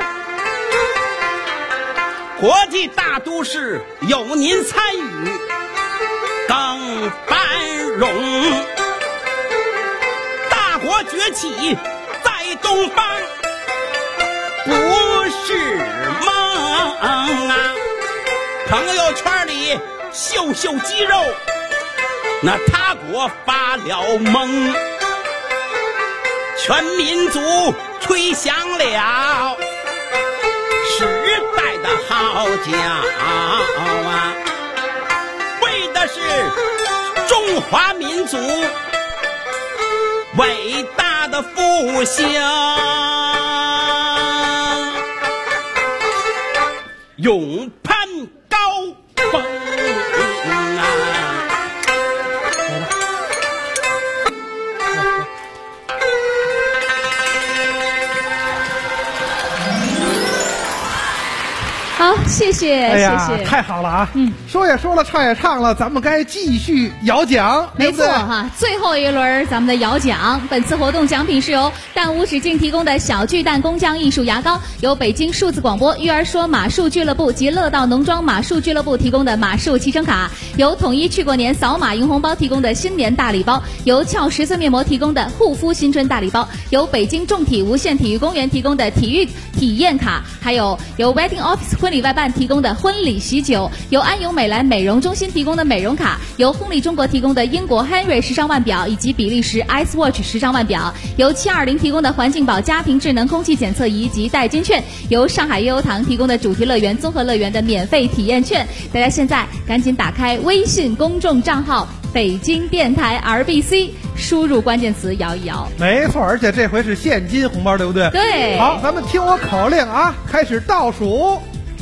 国际大都市有您参与更繁荣。大国崛起在东方不是梦啊，朋友圈里秀秀肌肉，那他国发了懵。全民族吹响了时代的号角啊，为的是中华民族伟大的复兴，勇攀高峰啊！ 好，谢谢， 哎呀， 谢谢， 太好了啊！说也说了，唱也唱了，咱们该继续摇奖， 没错哈。最后一轮咱们的摇奖，本次活动奖品是由蛋无止境提供的小巨蛋工匠艺术牙膏，由北京数字广播育儿说马术俱乐部及乐道农庄马术俱乐部提供的马术骑乘卡，由统一去过年扫码赢红包提供的新年大礼包，由俏10岁面膜提供的护肤新春大礼包，由北京众体无限体育公园提供的体育体验卡，还有由 Wedding Office 婚礼外办提供的婚礼喜酒，由安永美兰美容中心提供的美容卡，由烘礼中国提供的英国 Henry 时尚腕表以及比利时 Ice Watch 时尚腕表，由720提供的环境宝家庭智能空气检测仪及代金券，由上海悠悠堂提供的主题乐园综合乐园的免费体验券。大家现在赶紧打开微信公众账号北京电台 RBC， 输入关键词摇一摇。 没错，而且这回是现金红包，对不对？ 对。 好，咱们听我口令啊，开始倒数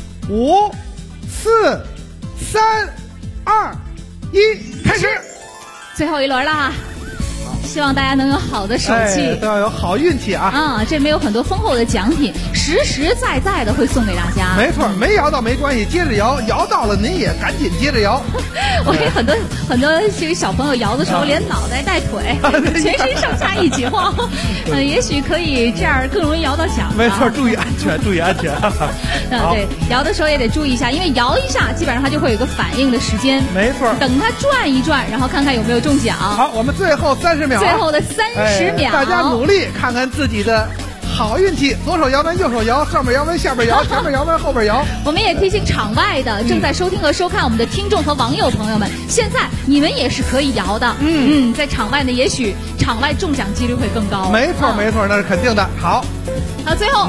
，5、4、3、2、1，开始。 最后一轮了，希望大家能有好的手气， 都要有好运气啊！ 啊，这边有很多丰厚的奖品，实实在在的会送给大家。 没错，没摇到没关系，接着摇，摇到了您也赶紧接着摇。 我给很多这个小朋友摇的时候，连脑袋带腿，全身上下一起晃，也许可以这样更容易摇到奖。 没错，注意安全，注意安全。 对，摇的时候也得注意一下，因为摇一下，基本上它就会有个反应的时间。 没错， 等它转一转，然后看看有没有中奖。 好，我们最后30秒。 最后的30秒， 大家努力看看自己的好运气，左手摇完右手摇，上面摇完下边摇，前面摇完后边摇。 我们也提醒场外的正在收听和收看我们的听众和网友朋友们，现在你们也是可以摇的。在场外呢，也许场外中奖几率会更高。 没错，没错，那是肯定的。好， 最后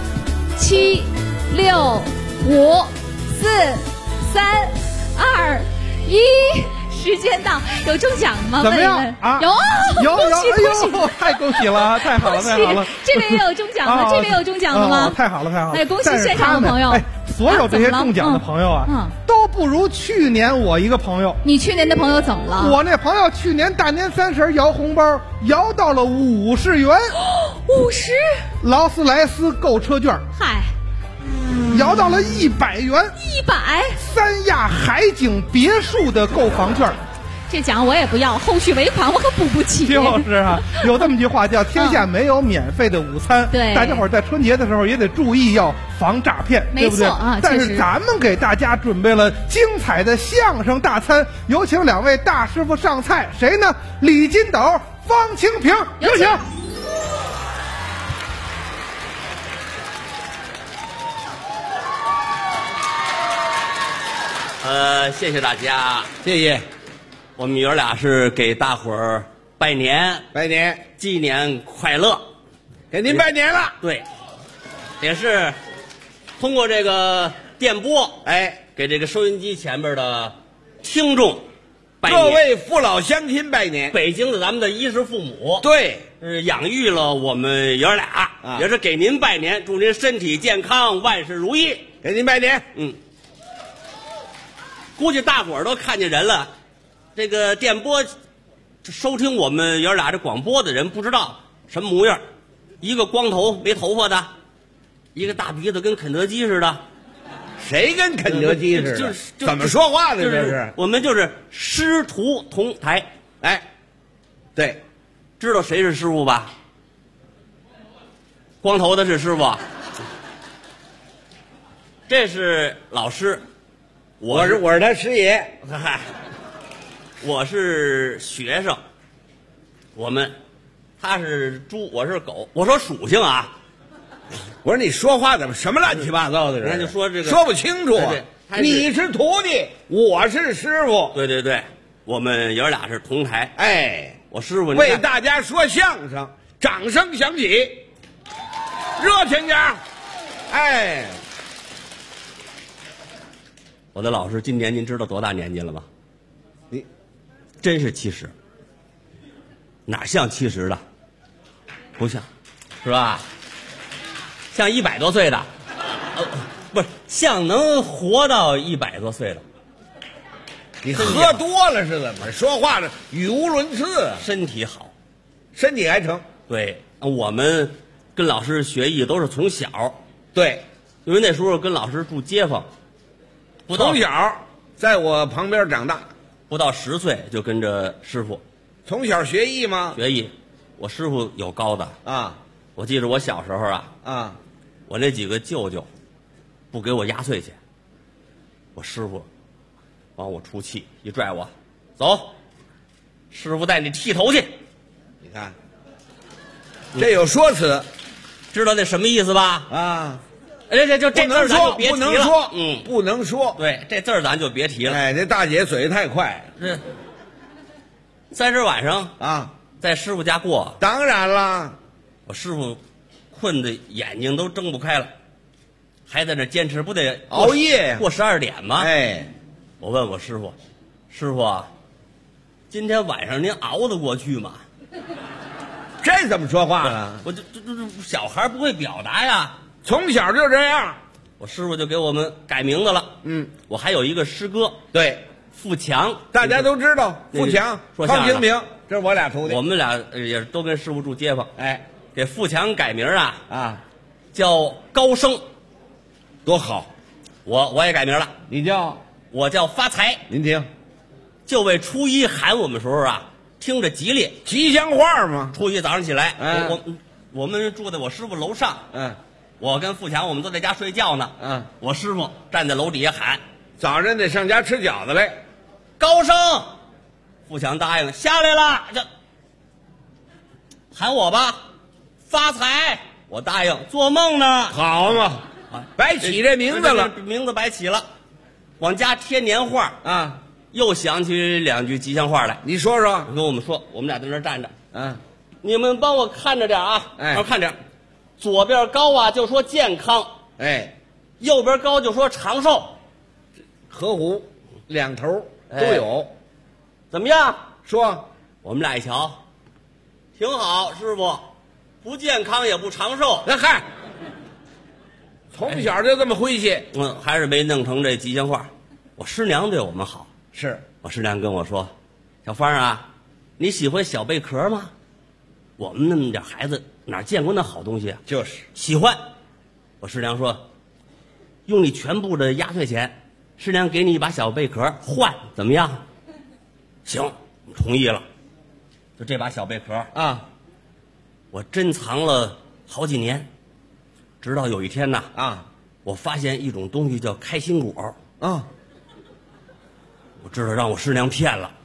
7、6、5、4、3、2、1。时间到，有中奖吗？ 怎么样啊？ 有， 恭喜！太恭喜了，太好了，太好了！ 这边也有中奖的，这边有中奖的吗？ 太好了，太好了！ 哎，恭喜现场的朋友！ 所有这些中奖的朋友啊，都不如去年我一个朋友。 你去年的朋友怎么了？ 我那朋友去年大年30摇红包，摇到了50元 ，50 劳斯莱斯购车券。 嗨。 摇到了100元 ，100 三亚海景别墅的购房券， 这奖我也不要，后续尾款我可补不起。 就是啊，有这么句话叫“天下没有免费的午餐”。 对， 大家伙在春节的时候也得注意，要防诈骗，对不对？但是咱们给大家准备了精彩的相声大餐，有请2位大师傅上菜，谁呢？李金斗、方清平，有请。 谢谢大家，谢谢。我们爷俩是给大伙儿拜年，纪念快乐， 给您拜年了。 对，也是通过这个电波，给这个收音机前边的听众拜年， 各位父老乡亲拜年。 北京的咱们的衣食父母， 对， 养育了我们爷俩，也是给您拜年，祝您身体健康，万事如意， 给您拜年。 估计大伙儿都看见人了，这个电波收听我们爷俩这广播的人不知道什么模样，一个光头没头发的，一个大鼻子跟肯德基似的。 谁跟肯德基似的？怎么说话的？这是我们就是师徒同台。对，知道谁是师傅吧？光头的是师傅，这是老师。 我是他师爷， 我是学生。他是猪，我是狗。我说属性啊， 我说你说话怎么什么乱七八糟的？ 人家就说这个说不清楚。你是徒弟，我是师傅。 对，我们爷俩是同台。我师傅为大家说相声，掌声响起，热情点。 我的老师今年您知道多大年纪了吗？你真是70，哪像70的？不像，是吧？像100多岁的，不是像能活到100多岁的。 你喝多了是怎么说话的？语无伦次。 身体好， 身体还成。 对，我们跟老师学艺都是从小。 对， 因为那时候跟老师住街坊， 从小在我旁边长大， 不到10岁就跟着师傅。 从小学艺吗？ 学艺，我师傅有高的啊。 我记得我小时候啊， 我那几个舅舅不给我压岁钱，我师傅往我出气，一拽我，走，师傅带你剃头去。 你看，这有说辞， 知道那什么意思吧？ 啊， 这字儿咱就别提了， 不能说，不能说。 对，这字儿咱就别提了。 哎，这大姐嘴太快。 这30晚上啊， 在师傅家过。 当然了， 我师傅困得眼睛都睁不开了，还在那坚持，不得熬夜呀？ 过12点吗？ 哎， 我问我师傅，师傅啊，今天晚上您熬得过去吗？ 这怎么说话了？ 我这小孩不会表达呀， 从小就这样。 我师傅就给我们改名字了。我还有一个师哥， 对， 富强， 大家都知道，富强、方平平，这是我俩徒弟。 我们俩也都跟师傅住街坊。 哎， 给富强改名啊，叫高升， 多好。 我也改名了，我叫发财。 您听， 就为初一喊我们时候啊，听着吉利， 吉祥话嘛。 初一早上起来，我们住在我师傅楼上，我跟富强我们都在家睡觉呢，我师傅站在楼底下喊， 早上得上家吃饺子来。 高升，富强答应下来了，这喊我吧，发财，我答应，做梦呢。 好嘛，白起这名字了， 名字白起了，往家贴年画啊，又想起2句吉祥话来。 你说说， 跟我们说，我们俩在那站着，你们帮我看着点啊，让我看着，左边高啊就说健康，右边高就说长寿， 合乎，2头都有， 怎么样？ 说， 我们俩一瞧，挺好，师傅，不健康也不长寿。 嗨，从小就这么诙谐。 还是没弄成这吉祥话。我师娘对我们好， 是我师娘跟我说，小芳啊，你喜欢小贝壳吗？我们那么点孩子哪见过那好东西啊？ 就是喜欢。我师娘说，用你全部的压岁钱，师娘给你一把小贝壳换，怎么样？行，同意了。就这把小贝壳啊，我珍藏了好几年，直到有一天呐我发现一种东西叫开心果我知道让我师娘骗了，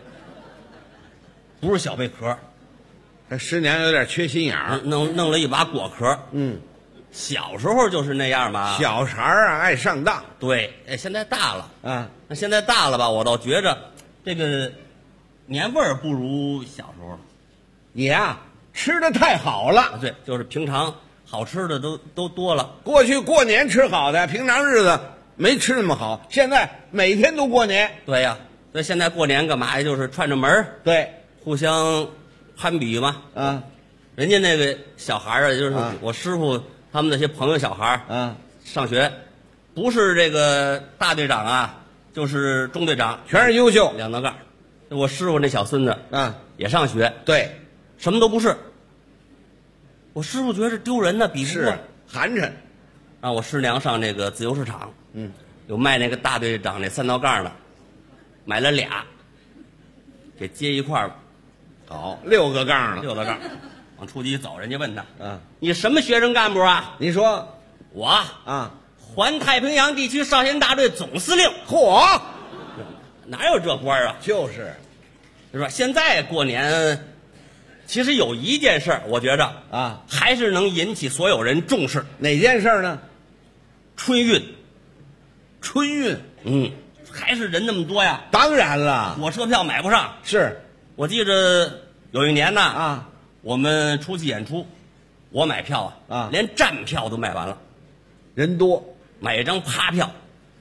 不是小贝壳。 这师娘有点缺心眼儿， 弄了一把果壳。小时候就是那样嘛， 小孩啊爱上当。 对，现在大了那现在大了吧，我倒觉着这个年味儿不如小时候了。 你呀，吃的太好了。 对，就是平常好吃的都多了。 过去过年吃好的，平常日子没吃那么好。现在每天都过年。 对呀，所以现在过年干嘛呀？就是串着门儿， 对， 互相攀比嘛。人家那个小孩啊，就是我师傅他们那些朋友小孩上学，不是这个大队长啊，就是中队长， 全是优秀 2道杠。我师傅那小孙子也上学， 对， 什么都不是。我师傅觉得丢人呢，比不过， 寒碜。 让我师娘上那个自由市场，有卖那个大队长那3道杠的，买了2，给接一块儿。 好，6个杠了， 6道杠。往出去一走，人家问他，你什么学生干部啊？ 你说， 我环太平洋地区少先大队总司令。 嚯， 哪有这官啊？ 就是吧？现在过年，其实有一件事我觉着还是能引起所有人重视。 哪件事呢？ 春运。 春运， 还是人那么多呀？ 当然了， 火车票买不上。 是我记着有一年呢我们出去演出，我买票连站票都卖完了， 人多， 买一张趴票，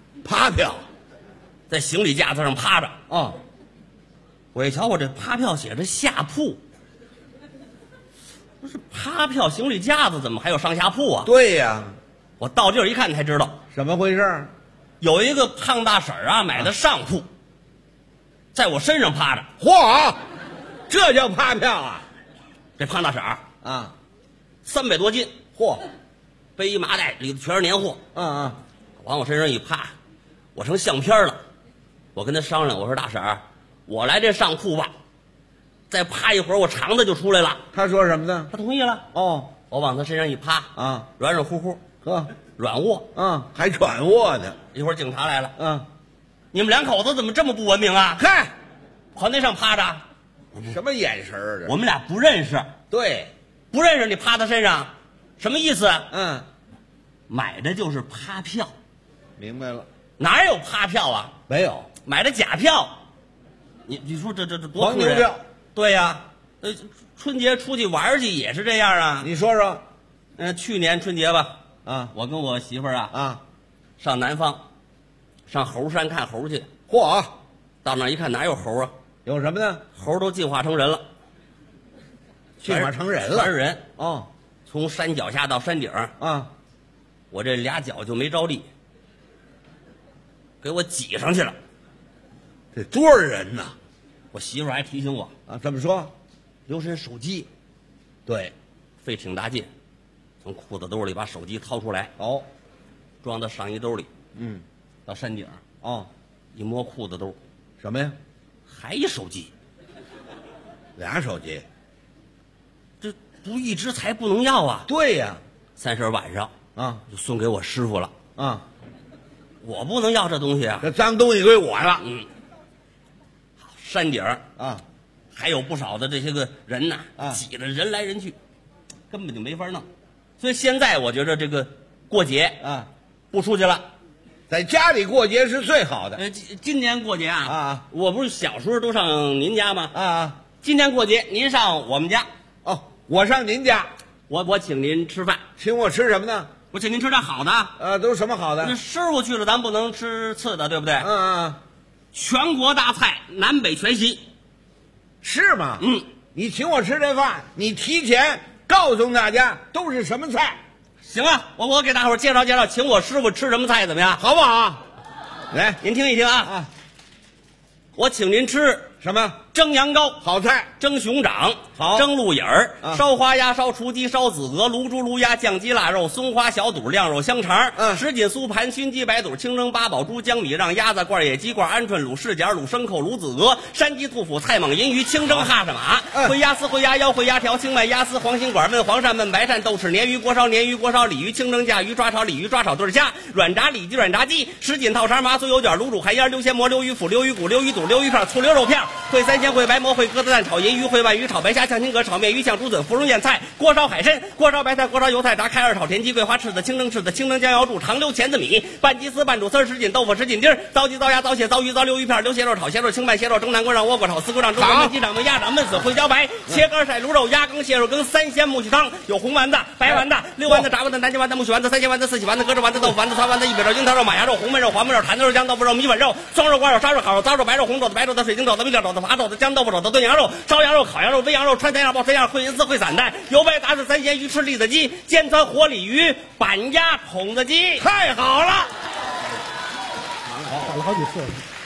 在行李架子上趴着我一瞧，我这趴票写着下铺，不是趴票行李架子怎么还有上下铺啊？ 对呀， 我到地儿一看才知道怎么回事。 有一个胖大婶买的上铺，在我身上趴着。 嚯，这叫趴票啊！ 这胖大婶300多斤， 背一麻袋，里头全是年货。往我身上一趴，我成相片了。我跟他商量，我说大婶儿，我来这上铺吧，再趴一会儿我肠子就出来了。 他说什么呢？ 他同意了。 哦， 我往他身上一趴啊， 软软乎乎，软卧， 还软卧呢。 一会儿警察来了，你们两口子怎么这么不文明啊？ 嗨， 跑那上趴着， 什么眼神儿？ 我们俩不认识。 对， 不认识你趴他身上，什么意思？买的就是趴票。 明白了。 哪有趴票啊？ 没有， 买的假票。你说这多黄牛票。 对呀，春节出去玩去也是这样啊。 你说说， 去年春节吧， 我跟我媳妇儿上南方，上猴山看猴去。 嚯， 到那一看哪有猴啊？ 有什么呢？ 猴都进化成人了。 进化成人了， 全是人从山脚下到山顶我这俩脚就没着地，给我挤上去了。 这多少人呢？ 我媳妇还提醒我怎么说？ 留神手机。对，费挺大劲，从裤子兜里把手机掏出来，装到上衣兜里。到山顶一摸裤子兜， 什么呀？ 还一手机， 俩手机。 这不义之财不能要啊！ 对呀 ，30晚上就送给我师傅了我不能要这东西啊！ 这脏东西归我了。 山顶还有不少的这些个人呐挤得人来人去，根本就没法弄。所以现在我觉得这个过节不出去了， 在家里过节是最好的。 今年过节我不是小时候都上您家吗？今年过节您上我们家。 我上您家， 我请您吃饭。 请我吃什么呢？ 我请您吃点好的。 都什么好的？ 那师傅去了，咱不能吃次的，对不对？全国大菜，南北全席， 是吗？你请我吃这饭，你提前告诉大家都是什么菜。 行啊，我给大伙介绍介绍，请我师傅吃什么菜怎么样？ 好不好？来， 您听一听我请您吃什么？ 蒸羊羔， 好菜； 蒸熊掌， 好； 蒸鹿眼儿，烧花鸭，烧雏鸡，烧子鹅，卤猪卤鸭，酱鸡腊肉，松花小肚，晾肉香肠，什锦酥盘，熏鸡白肚，清蒸八宝猪，江米让，鸭子罐，野鸡罐，鹌鹑卤柿角，卤牲口，卤子鹅，山鸡兔脯，菜蟒银鱼，清蒸哈什马，烩鸭丝，烩鸭腰，烩鸭条，清麦鸭丝，黄心管，焖黄鳝，焖白鳝，豆豉鲶鱼，锅烧鲶鱼，锅烧鲤鱼，清蒸架鱼，抓炒鲤鱼，抓炒对虾，软炸里脊，软炸鸡，什锦套肠，麻酥油卷，卤煮海烟，溜鲜蘑，溜鱼腐，溜鱼骨，溜鱼肚，溜鱼片，醋溜肉片，烩三鲜，烩白馍，烩鸽子蛋，炒银鱼，烩鲅鱼，炒白虾，酱青蛤，炒面鱼，酱竹笋，芙蓉燕菜，锅烧海参，锅烧白菜，锅烧油菜，炸开二炒田鸡，桂花翅子，清蒸翅子，清蒸江瑶柱，长溜钳子米，拌鸡丝，拌煮丝，什锦豆腐，什锦丁，糟鸡，糟鸭，糟蟹，糟鱼，糟溜鱼片，溜蟹肉，炒蟹肉，清拌蟹肉，蒸南瓜，让倭瓜，炒丝瓜，让猪肉，焖鸡掌，焖鸭掌，焖死烩茭白，切肝晒卤肉，鸭羹，蟹肉羹，三鲜木须汤，有红丸子，白丸子，溜丸子，炸丸子，南京丸子，木须丸子，三鲜丸子，四喜丸子，鸽子丸子，豆腐丸子，团丸子，一饼肉，樱桃肉，马牙肉，红焖肉，黄焖肉，坛子肉，酱豆腐肉，米粉肉，双肉，瓜肉，烧肉，烤肉，糟肉，白肉，红肘子，白肘子，水晶肘子，米料肘子，麻肘子，酱豆腐肘子，炖羊肉，烧羊肉，烤羊肉，煨羊肉，川菜羊肉，爆川羊肉，烩银丝，烩散蛋，油白杂质，三鲜鱼翅，栗子鸡，煎川活鲤鱼，板鸭，筒子鸡， 太好了！ 打了好几次。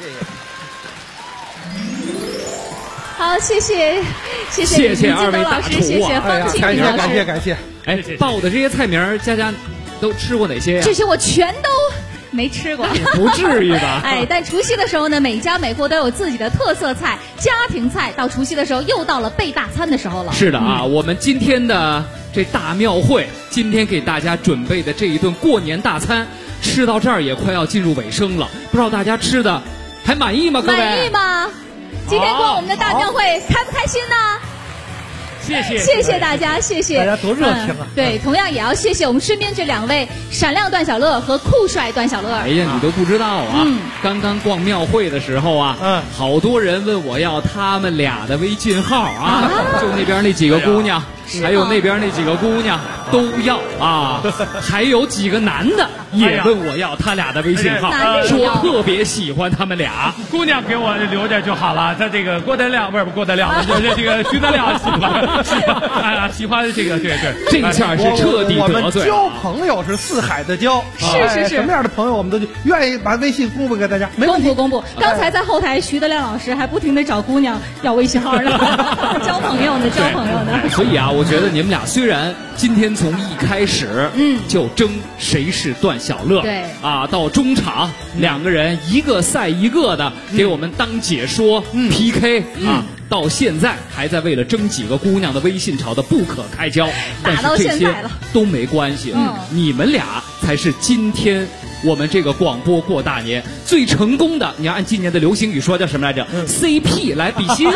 好，谢谢二位大厨， 谢谢方清平老师， 感谢。 哎，报的这些菜名，佳佳都吃过哪些呀？ 这些我全都没吃过， 不至于吧？ 哎，但除夕的时候呢，每家每户都有自己的特色菜、家庭菜。到除夕的时候，又到了备大餐的时候了。 是的啊，我们今天的这大庙会，今天给大家准备的这一顿过年大餐，吃到这儿也快要进入尾声了。不知道大家吃的还满意吗？各位满意吗？今天逛我们的大庙会，开不开心呢？谢谢大家，谢谢大家多热情啊！ 对，同样也要谢谢我们身边这两位闪亮段小乐和酷帅段小乐。 哎呀，你都不知道啊！刚刚逛庙会的时候啊，好多人问我要他们俩的微信号啊，就那边那几个姑娘，还有那边那几个姑娘都要啊，还有几个男的也问我要他俩的微信号，说特别喜欢他们俩。 姑娘给我留着就好了，他这个郭德亮不是郭德亮，就是这个徐德亮喜欢，喜欢这个对， 这下是彻底得罪。 交朋友是四海的交， 是什么样的朋友我们都愿意把微信公布给大家， 公布。刚才在后台，徐德亮老师还不停地找姑娘要微信号呢，交朋友呢。 所以啊， 我觉得你们俩虽然今天从一开始就争谁是段小乐， 对啊，到中场两个人一个赛一个的给我们当解说、PK 啊，到现在还在为了争几个姑娘的微信吵得不可开交，但是这些都没关系，你们俩才是今天我们这个广播过大年最成功的，你要按今年的流行语说叫什么来着？CP 来比心。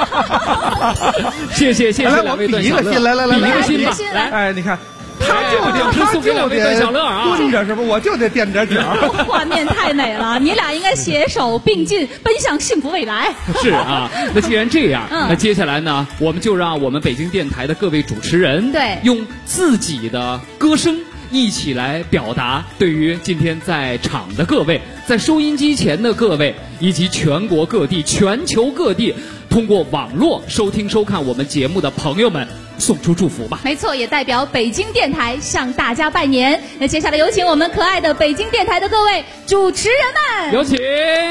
谢谢两位段小乐， 来， 比一个心吧， 来，哎，你看。他就得蹲着是不？我就得垫着脚。 画面太美了，你俩应该携手并进，奔向幸福未来。 是啊，那既然这样，那接下来呢，我们就让我们北京电台的各位主持人， 对， 用自己的歌声一起来表达对于今天在场的各位，在收音机前的各位，以及全国各地、全球各地通过网络收听收看我们节目的朋友们送出祝福吧。 没错，也代表北京电台向大家拜年。那接下来有请我们可爱的北京电台的各位主持人们， 有请。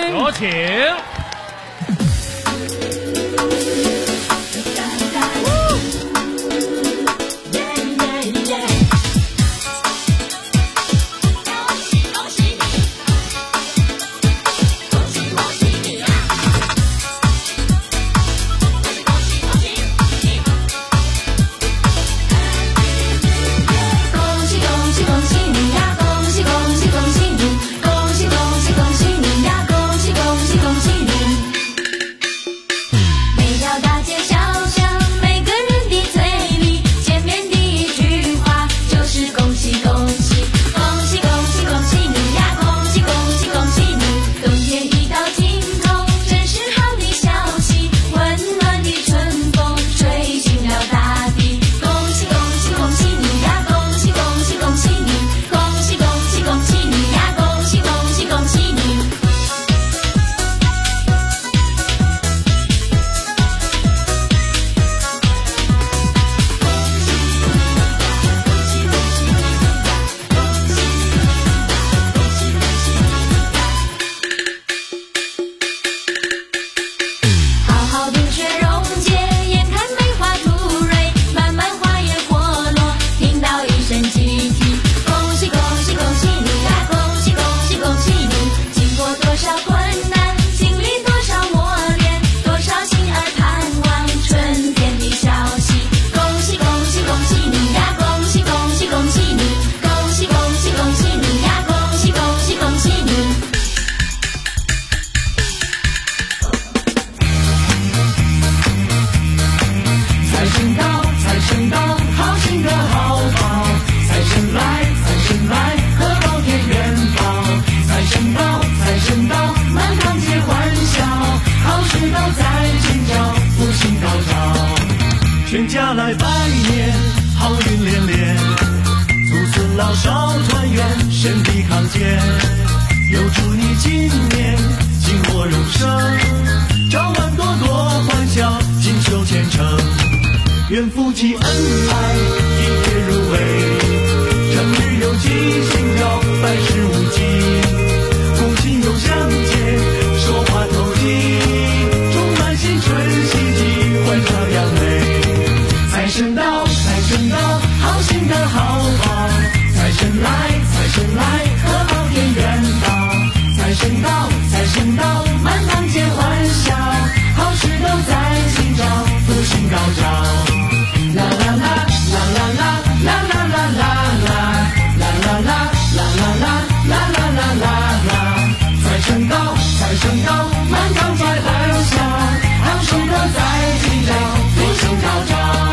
全家来拜年，好运连连，祖孙老少团圆，身体康健。又祝你今年金火荣生，朝晚多多欢笑，锦绣前程。愿福气恩爱一切入围，成日有吉星照，百事无忌。恭喜又相见，说话投机，充满新春喜气，欢笑扬眉。财神到，财神到，好心的好报。财神来，财神来，贺宝田园到。财神到，财神到，满堂皆欢笑，好事都在心照，福星高照。啦啦啦啦啦啦啦啦啦啦啦啦啦啦啦啦啦。财神到，财神到，满堂皆欢笑，好事都在心照，福星高照。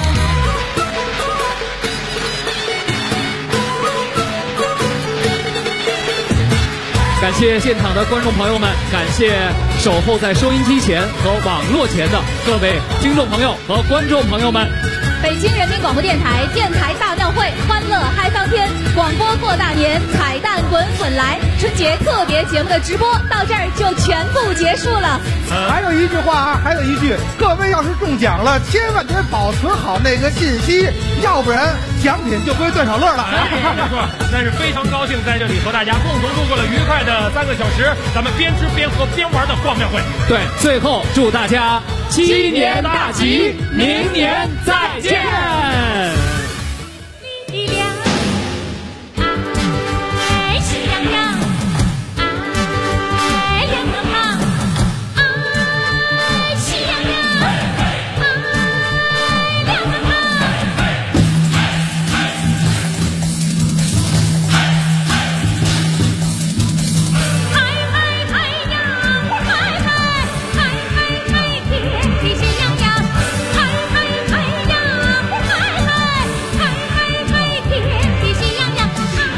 感谢现场的观众朋友们，感谢守候在收音机前和网络前的各位听众朋友和观众朋友们。 北京人民广播电台电台大庙会，欢乐嗨翻天，广播过大年，彩蛋滚滚来。春节特别节目的直播到这儿就全部结束了。 还有一句话啊，还有一句，各位要是中奖了，千万得保存好那个信息，要不然奖品就归段小乐了。 没错，但是非常高兴在这里和大家共同度过了愉快的3个小时，咱们边吃边喝边玩的逛庙会。 对，最后祝大家7年大吉，明年再见。 力量，爱喜洋洋，爱亮堂堂，爱喜洋洋，爱亮堂堂。嗨嗨嗨呀，嗨嗨嗨嗨嗨，天地喜洋洋，嗨嗨嗨呀，嗨嗨嗨嗨嗨，天地喜洋洋，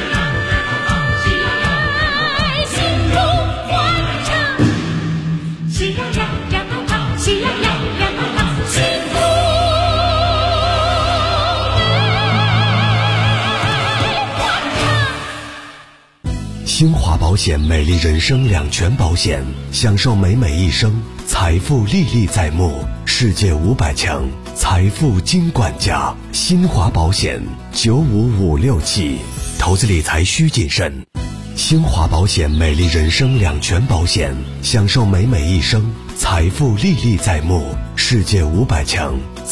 爱幸福欢畅，喜洋洋亮堂堂，喜洋洋亮堂堂，幸福欢畅。 新华保险美丽人生两全保险，享受美美一生，财富历历在目，世界500强，财富金管家。新华保险95567，投资理财需谨慎。新华保险美丽人生两全保险，享受美美一生，财富历历在目，世界500强。